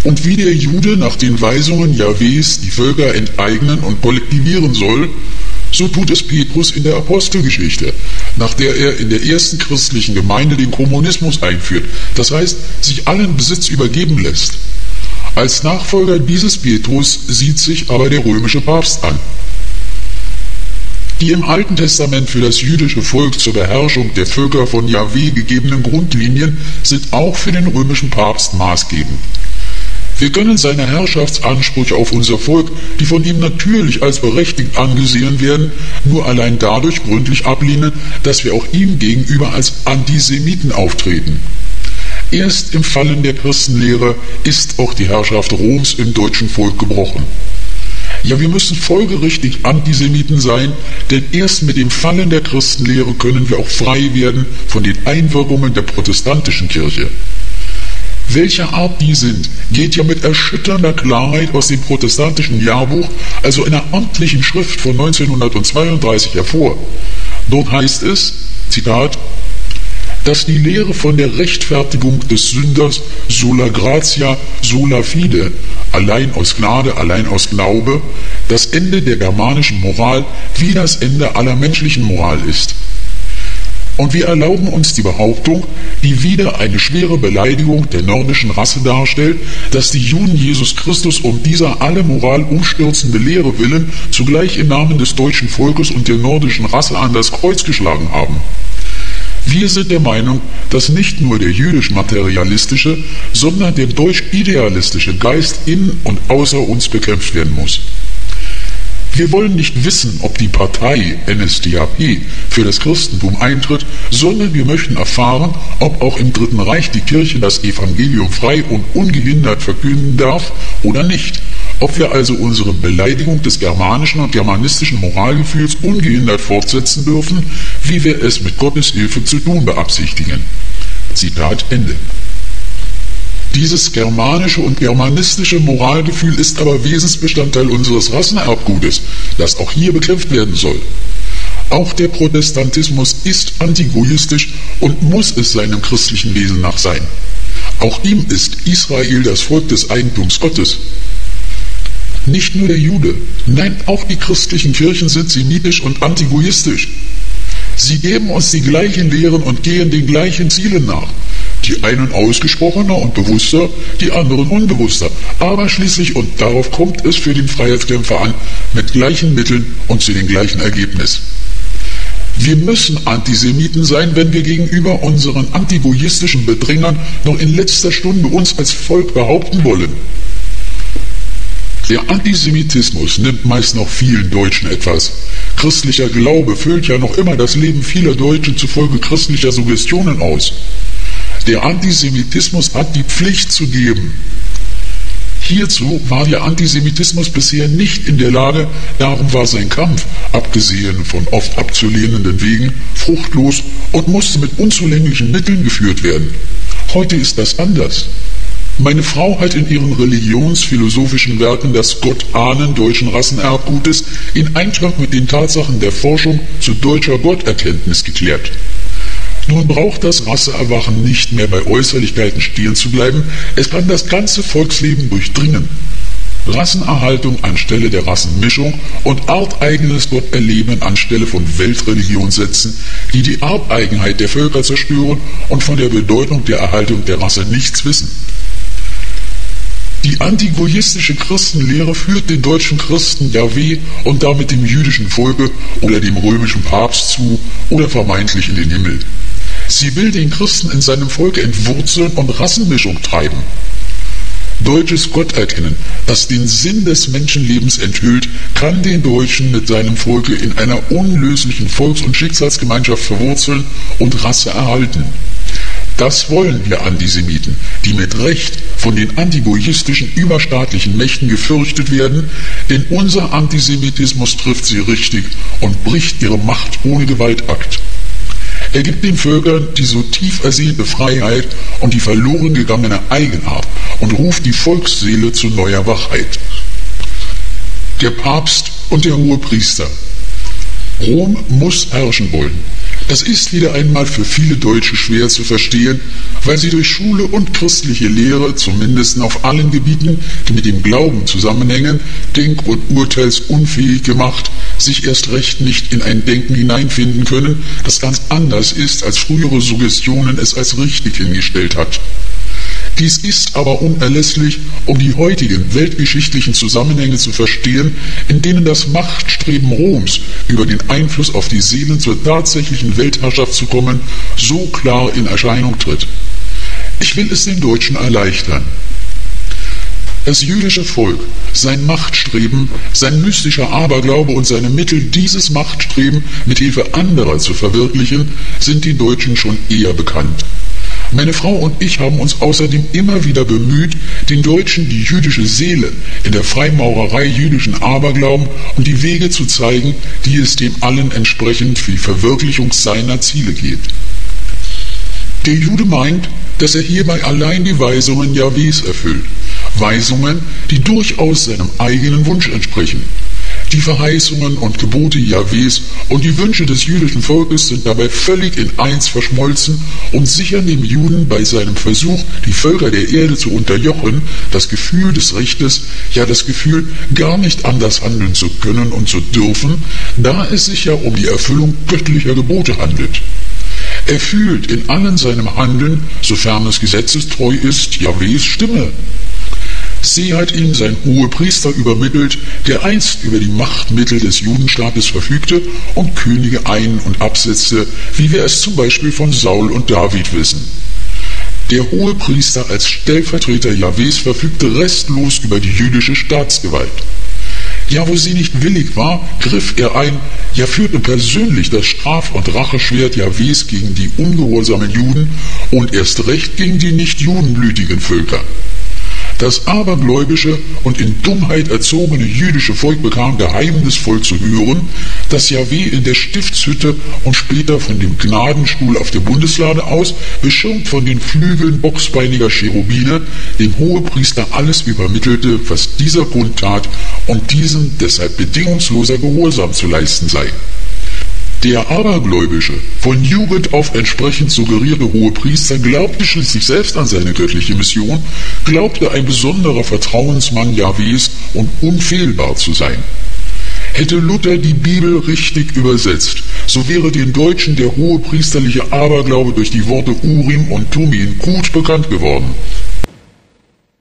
Und wie der Jude nach den Weisungen Jahwes die Völker enteignen und kollektivieren soll, so tut es Petrus in der Apostelgeschichte, nach der er in der ersten christlichen Gemeinde den Kommunismus einführt, das heißt, sich allen Besitz übergeben lässt. Als Nachfolger dieses Petrus sieht sich aber der römische Papst an. Die im Alten Testament für das jüdische Volk zur Beherrschung der Völker von Jahwe gegebenen Grundlinien sind auch für den römischen Papst maßgebend. Wir können seine Herrschaftsansprüche auf unser Volk, die von ihm natürlich als berechtigt angesehen werden, nur allein dadurch gründlich ablehnen, dass wir auch ihm gegenüber als Antisemiten auftreten. Erst im Fallen der Christenlehre ist auch die Herrschaft Roms im deutschen Volk gebrochen. Ja, wir müssen folgerichtig Antisemiten sein, denn erst mit dem Fallen der Christenlehre können wir auch frei werden von den Einwirkungen der protestantischen Kirche. Welcher Art die sind, geht ja mit erschütternder Klarheit aus dem protestantischen Jahrbuch, also einer amtlichen Schrift von 1932 hervor. Dort heißt es, Zitat, dass die Lehre von der Rechtfertigung des Sünders sola gratia, sola fide, allein aus Gnade, allein aus Glaube, das Ende der germanischen Moral wie das Ende aller menschlichen Moral ist. Und wir erlauben uns die Behauptung, die wieder eine schwere Beleidigung der nordischen Rasse darstellt, dass die Juden Jesus Christus um dieser alle Moral umstürzende Lehre willen zugleich im Namen des deutschen Volkes und der nordischen Rasse an das Kreuz geschlagen haben. Wir sind der Meinung, dass nicht nur der jüdisch-materialistische, sondern der deutsch-idealistische Geist in und außer uns bekämpft werden muss. Wir wollen nicht wissen, ob die Partei NSDAP für das Christentum eintritt, sondern wir möchten erfahren, ob auch im Dritten Reich die Kirche das Evangelium frei und ungehindert verkünden darf oder nicht. Ob wir also unsere Beleidigung des germanischen und germanistischen Moralgefühls ungehindert fortsetzen dürfen, wie wir es mit Gottes Hilfe zu tun beabsichtigen. Zitat Ende. Dieses germanische und germanistische Moralgefühl ist aber Wesensbestandteil unseres Rassenerbgutes, das auch hier bekämpft werden soll. Auch der Protestantismus ist antigoistisch und muss es seinem christlichen Wesen nach sein. Auch ihm ist Israel das Volk des Eigentums Gottes. Nicht nur der Jude, nein, auch die christlichen Kirchen sind semitisch und antigoistisch. Sie geben uns die gleichen Lehren und gehen den gleichen Zielen nach. Die einen ausgesprochener und bewusster, die anderen unbewusster. Aber schließlich, und darauf kommt es für den Freiheitskämpfer an, mit gleichen Mitteln und zu dem gleichen Ergebnis. Wir müssen Antisemiten sein, wenn wir gegenüber unseren antigoistischen Bedrängern noch in letzter Stunde uns als Volk behaupten wollen. Der Antisemitismus nimmt meist noch vielen Deutschen etwas. Christlicher Glaube füllt ja noch immer das Leben vieler Deutschen zufolge christlicher Suggestionen aus. Der Antisemitismus hat die Pflicht zu geben. Hierzu war der Antisemitismus bisher nicht in der Lage, darum war sein Kampf, abgesehen von oft abzulehnenden Wegen, fruchtlos und musste mit unzulänglichen Mitteln geführt werden. Heute ist das anders. Meine Frau hat in ihren religionsphilosophischen Werken das Gottahnen deutschen Rassenerbgutes in Einklang mit den Tatsachen der Forschung zu deutscher Gotterkenntnis geklärt. Nun braucht das Rasseerwachen nicht mehr bei Äußerlichkeiten stehen zu bleiben, es kann das ganze Volksleben durchdringen. Rassenerhaltung anstelle der Rassenmischung und arteigenes Gotterleben anstelle von Weltreligion setzen, die die Arteigenheit der Völker zerstören und von der Bedeutung der Erhaltung der Rasse nichts wissen. Die antigoistische Christenlehre führt den deutschen Christen Jahwe und damit dem jüdischen Volke oder dem römischen Papst zu oder vermeintlich in den Himmel. Sie will den Christen in seinem Volke entwurzeln und Rassenmischung treiben. Deutsches Gotterkennen, das den Sinn des Menschenlebens enthüllt, kann den Deutschen mit seinem Volke in einer unlöslichen Volks- und Schicksalsgemeinschaft verwurzeln und Rasse erhalten. Das wollen wir Antisemiten, die mit Recht von den antigoistischen überstaatlichen Mächten gefürchtet werden, denn unser Antisemitismus trifft sie richtig und bricht ihre Macht ohne Gewaltakt. Er gibt den Völkern die so tief ersehnte Freiheit und die verloren gegangene Eigenart und ruft die Volksseele zu neuer Wachheit. Der Papst und der Hohepriester. Rom muss herrschen wollen. Das ist wieder einmal für viele Deutsche schwer zu verstehen, weil sie durch Schule und christliche Lehre, zumindest auf allen Gebieten, die mit dem Glauben zusammenhängen, denk- und urteilsunfähig gemacht, sich erst recht nicht in ein Denken hineinfinden können, das ganz anders ist, als frühere Suggestionen es als richtig hingestellt hat. Dies ist aber unerlässlich, um die heutigen weltgeschichtlichen Zusammenhänge zu verstehen, in denen das Machtstreben Roms, über den Einfluss auf die Seelen zur tatsächlichen Weltherrschaft zu kommen, so klar in Erscheinung tritt. Ich will es den Deutschen erleichtern. Das jüdische Volk, sein Machtstreben, sein mystischer Aberglaube und seine Mittel, dieses Machtstreben mit Hilfe anderer zu verwirklichen, sind den Deutschen schon eher bekannt. Meine Frau und ich haben uns außerdem immer wieder bemüht, den Deutschen die jüdische Seele in der Freimaurerei jüdischen Aberglauben und die Wege zu zeigen, die es dem allen entsprechend für die Verwirklichung seiner Ziele gibt. Der Jude meint, dass er hierbei allein die Weisungen Jahwes erfüllt. Weisungen, die durchaus seinem eigenen Wunsch entsprechen. Die Verheißungen und Gebote Jahwes und die Wünsche des jüdischen Volkes sind dabei völlig in eins verschmolzen und sichern dem Juden bei seinem Versuch, die Völker der Erde zu unterjochen, das Gefühl des Rechtes, ja das Gefühl, gar nicht anders handeln zu können und zu dürfen, da es sich ja um die Erfüllung göttlicher Gebote handelt. Er fühlt in allem seinem Handeln, sofern es gesetzestreu ist, Jahwes Stimme. Sie hat ihm sein Hohepriester übermittelt, der einst über die Machtmittel des Judenstaates verfügte und Könige ein- und absetzte, wie wir es zum Beispiel von Saul und David wissen. Der Hohepriester als Stellvertreter Jahwes verfügte restlos über die jüdische Staatsgewalt. Ja, wo sie nicht willig war, griff er ein, ja führte persönlich das Straf- und Racheschwert Jahwes gegen die ungehorsamen Juden und erst recht gegen die nicht judenblütigen Völker. Das abergläubische und in Dummheit erzogene jüdische Volk bekam geheimnisvoll zu hören, dass Jahwe in der Stiftshütte und später von dem Gnadenstuhl auf der Bundeslade aus, beschirmt von den Flügeln bocksbeiniger Cherubine, dem Hohepriester alles übermittelte, was dieser kundtat und diesem deshalb bedingungsloser Gehorsam zu leisten sei. Der abergläubische, von Jugend auf entsprechend suggerierte Hohepriester glaubte schließlich selbst an seine göttliche Mission, glaubte ein besonderer Vertrauensmann Jahwes und unfehlbar zu sein. Hätte Luther die Bibel richtig übersetzt, so wäre den Deutschen der hohepriesterliche Aberglaube durch die Worte Urim und Tumim gut bekannt geworden.